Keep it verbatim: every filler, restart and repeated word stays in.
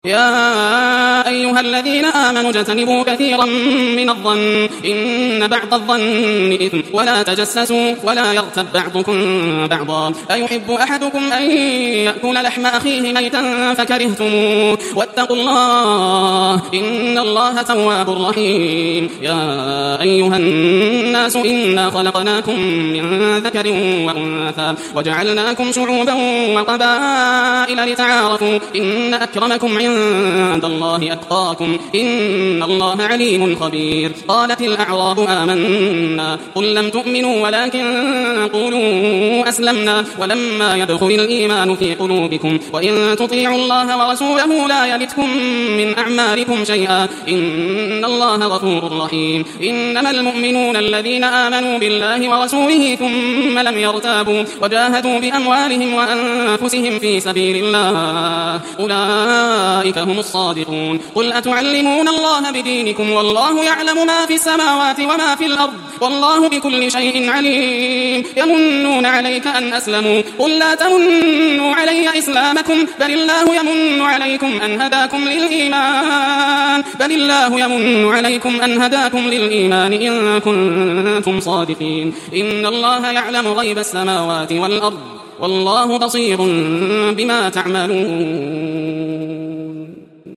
يا أيها الذين آمنوا اجتنبوا كثيرا من الظن إن بعض الظن إثم ولا تجسسوا ولا يغتب بعضكم بعضا أيحب أحدكم أن يأكل لحم أخيه ميتا فكرهتموه واتقوا الله إن الله تواب رحيم. يا أيها الناس إنا خلقناكم من ذكر وأنثى وجعلناكم شعوبا وقبائل لتعارفوا إن أكرمكم عند الله أتقاكم إن الله عليم خبير. قالت الأعراب آمنا قل لم تؤمنوا ولكن قولوا أسلمنا ولما يدخل الإيمان في قلوبكم وإن تطيعوا الله ورسوله لا يلتكم من أعمالكم شيئا إن الله غفور رحيم. إنما المؤمنون الذين آمنوا بالله ورسوله ثم لم يرتابوا وجاهدوا بأموالهم وأنفسهم في سبيل الله أولئك هم الصادقون. قل أتعلمون الله بدينكم والله يعلم ما في السماوات وما في الأرض والله بكل شيء عليم. يمنون عليك أن أسلموا قل لا تمنوا علي إسلامكم بل الله يمن عليكم أن هداكم للإيمان بل الله يمن عليكم أن هداكم للإيمان إن كنتم صادقين. إن الله يعلم غيب السماوات والأرض والله بصير بما تعملون.